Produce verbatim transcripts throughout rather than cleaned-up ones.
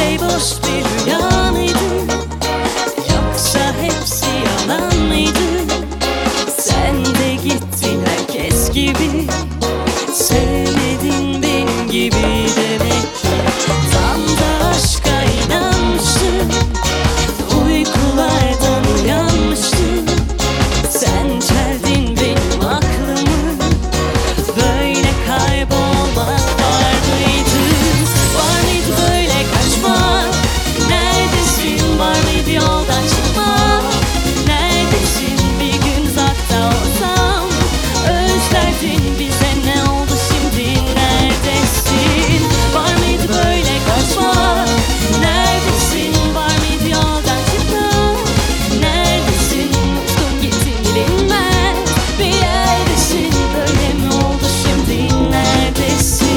şey boş bir rüya mıydı? Yoksa hepsi yalan mıydı? Sen de gittin herkes gibi, sevmedin benim gibi demek ki. Tam da aşka inanmıştım, uykulardan uyanmıştım. Sen çeldin benim aklımı, böyle kaybolmak var mıydı? Var mıydı böyle kaçmak? Neredesin? Var mıydı yoldan çıkmak? Neredesin? Bir gün uzakta olsam özlerdin, bize ne oldu şimdi? Neredesin? Var mıydı böyle kaçmak? Neredesin? Var mıydı yoldan çıkmak? Neredesin? Uçtun gittin bilinmez bir yerdesin. Böyle mi oldu şimdi? Neredesin?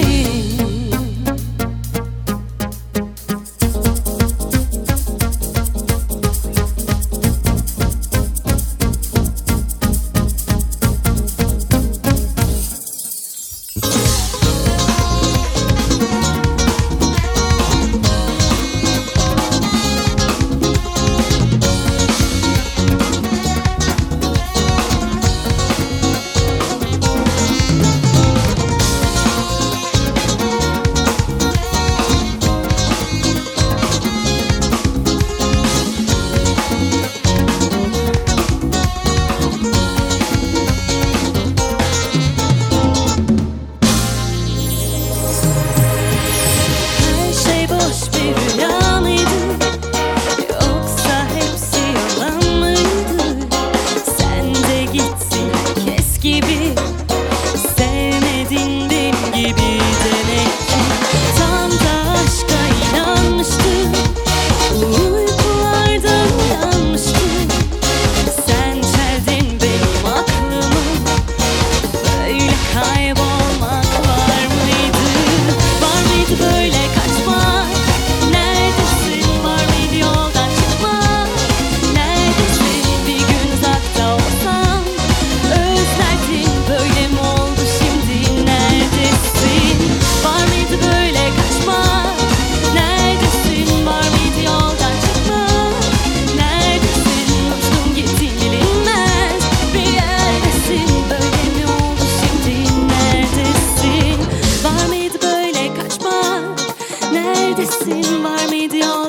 Her şey boş bir rüya mıydı? Yoksa hepsi yalan mıydı? Sen de gittin herkes gibi, sevmedin benim gibi demek ki. Tam da aşka inanmıştım, uykulardan uyanmıştım. Sen çeldin benim aklımı, böyle kaybolmak var mıydı? Var mıydı böyle kaçmak? Neredesin? Var mıydı yoldan çıkmak? Neredesin? Bir gün uzakta olsam özlerdin, böyle mi oldu şimdi? Neredesin? Var mıydı böyle kaçmak? Neredesin? Var mıydı yoldan çıkmak? Neredesin? Uçtun gittin bilinmez bir yerdesin. Böyle mi oldu şimdi? Neredesin? Var mıydı böyle kaçmak? Neredesin? Var mıydı yoldan